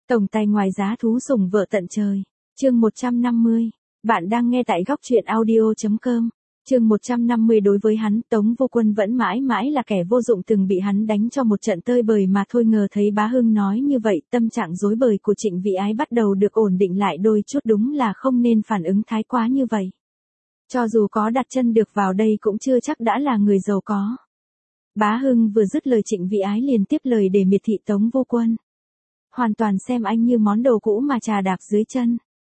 Tổng tài ngoài giá thú sủng vợ tận trời. Chương 150. Bạn đang nghe tại góc truyện audio.com. Chương 150. Đối với hắn, Tống Vô Quân vẫn mãi mãi là kẻ vô dụng, từng bị hắn đánh cho một trận tơi bời mà thôi. Ngờ thấy Bá Hưng nói như vậy, tâm trạng rối bời của Trịnh Vĩ Ái bắt đầu được ổn định lại đôi chút, đúng là không nên phản ứng thái quá như vậy. Cho dù có đặt chân được vào đây cũng chưa chắc đã là người giàu có. Bá Hưng vừa dứt lời, Trịnh Vĩ Ái liền tiếp lời để miệt thị Tống Vô Quân. Hoàn toàn xem anh như món đồ cũ mà trà đạp dưới chân.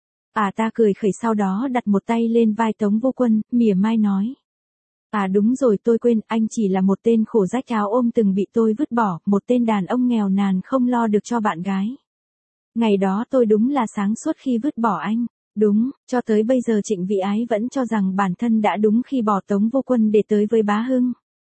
Ta cười khẩy, sau đó đặt một tay lên vai Tống Vô Quân, mỉa mai nói. Đúng rồi, tôi quên, anh chỉ là một tên khổ rách áo ôm từng bị tôi vứt bỏ, một tên đàn ông nghèo nàn không lo được cho bạn gái. Ngày đó tôi đúng là sáng suốt khi vứt bỏ anh. Đúng, cho tới bây giờ Trịnh Vĩ Ái vẫn cho rằng bản thân đã đúng khi bỏ Tống Vô Quân để tới với Bá Hưng.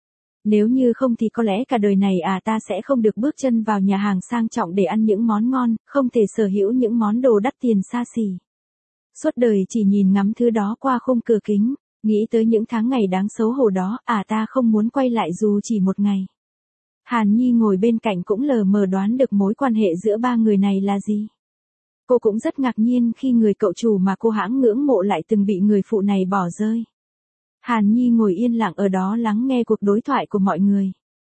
Nếu như không thì có lẽ cả đời này ta sẽ không được bước chân vào nhà hàng sang trọng để ăn những món ngon, không thể sở hữu những món đồ đắt tiền xa xỉ. Suốt đời chỉ nhìn ngắm thứ đó qua khung cửa kính, nghĩ tới những tháng ngày đáng xấu hổ đó, ta không muốn quay lại dù chỉ một ngày. Hàn Nhi ngồi bên cạnh cũng lờ mờ đoán được mối quan hệ giữa ba người này là gì. Cô cũng rất ngạc nhiên khi người cậu chủ mà cô hãng ngưỡng mộ lại từng bị người phụ này bỏ rơi. Hàn Nhi ngồi yên lặng ở đó lắng nghe cuộc đối thoại của mọi người.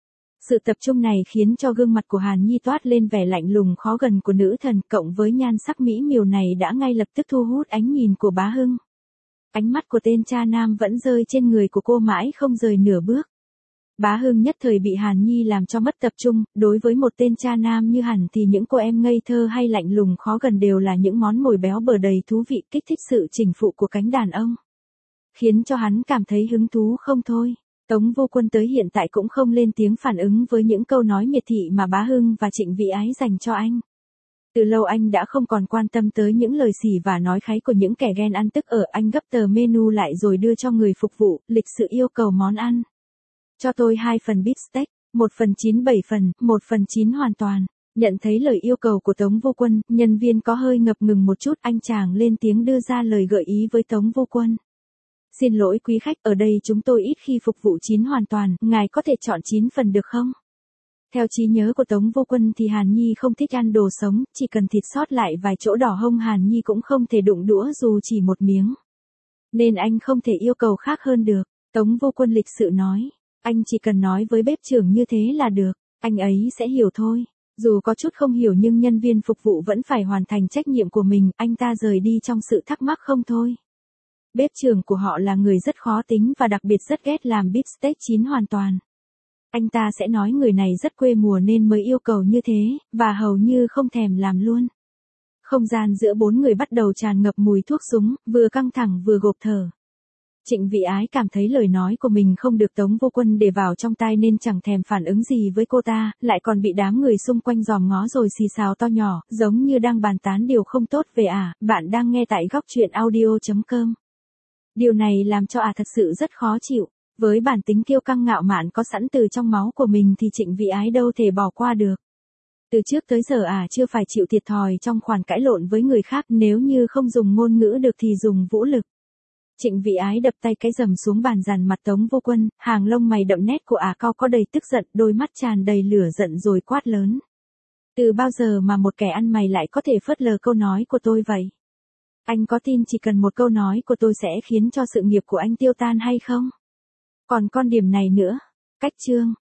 Sự tập trung này khiến cho gương mặt của Hàn Nhi toát lên vẻ lạnh lùng khó gần của nữ thần, cộng với nhan sắc mỹ miều này đã ngay lập tức thu hút ánh nhìn của Bá Hưng. Ánh mắt của tên cha nam vẫn rơi trên người của cô mãi không rời nửa bước. Bá Hưng nhất thời bị Hàn Nhi làm cho mất tập trung, đối với một tên cha nam như hẳn thì những cô em ngây thơ hay lạnh lùng khó gần đều là những món mồi béo bở đầy thú vị, kích thích sự chinh phục của cánh đàn ông. Khiến cho hắn cảm thấy hứng thú không thôi. Tống Vô Quân tới hiện tại cũng không lên tiếng phản ứng với những câu nói miệt thị mà Bá Hưng và Trịnh Vĩ Ái dành cho anh. Từ lâu anh đã không còn quan tâm tới những lời xỉ và nói kháy của những kẻ ghen ăn tức ở. Anh gấp tờ menu lại rồi đưa cho người phục vụ, lịch sự yêu cầu món ăn. Cho tôi 2 phần beef steak, 1 phần 9 7 phần, 1 phần 9 hoàn toàn. Nhận thấy lời yêu cầu của Tống Vô Quân, nhân viên có hơi ngập ngừng một chút, anh chàng lên tiếng đưa ra lời gợi ý với Tống Vô Quân. Xin lỗi quý khách, ở đây chúng tôi ít khi phục vụ 9 hoàn toàn, ngài có thể chọn 9 phần được không? Theo trí nhớ của Tống Vô Quân thì Hàn Nhi không thích ăn đồ sống, chỉ cần thịt sót lại vài chỗ đỏ hông Hàn Nhi cũng không thể đụng đũa dù chỉ một miếng. Nên anh không thể yêu cầu khác hơn được. Tống Vô Quân lịch sự nói, anh chỉ cần nói với bếp trưởng như thế là được, anh ấy sẽ hiểu thôi. Dù có chút không hiểu nhưng nhân viên phục vụ vẫn phải hoàn thành trách nhiệm của mình, anh ta rời đi trong sự thắc mắc không thôi. Bếp trưởng của họ là người rất khó tính và đặc biệt rất ghét làm beef steak 9 hoàn toàn. Anh ta sẽ nói người này rất quê mùa nên mới yêu cầu như thế, và hầu như không thèm làm luôn. Không gian giữa bốn người bắt đầu tràn ngập mùi thuốc súng, vừa căng thẳng vừa gộp thở. Trịnh Vĩ Ái cảm thấy lời nói của mình không được Tống Vô Quân để vào trong tai nên chẳng thèm phản ứng gì với cô ta, lại còn bị đám người xung quanh dòm ngó rồi xì xào to nhỏ, giống như đang bàn tán điều không tốt về bạn đang nghe tại góc truyện audio.com. Điều này làm cho thật sự rất khó chịu. Với bản tính kiêu căng ngạo mạn có sẵn từ trong máu của mình thì Trịnh Vĩ Ái đâu thể bỏ qua được. Từ trước tới giờ chưa phải chịu thiệt thòi trong khoản cãi lộn với người khác, nếu như không dùng ngôn ngữ được thì dùng vũ lực. Trịnh Vĩ Ái đập tay cái rầm xuống bàn dàn mặt Tống Vô Quân, hàng lông mày đậm nét của cao có đầy tức giận, đôi mắt tràn đầy lửa giận rồi quát lớn. Từ bao giờ mà một kẻ ăn mày lại có thể phớt lờ câu nói của tôi vậy? Anh có tin chỉ cần một câu nói của tôi sẽ khiến cho sự nghiệp của anh tiêu tan hay không? Còn con điểm này nữa. Cách chương.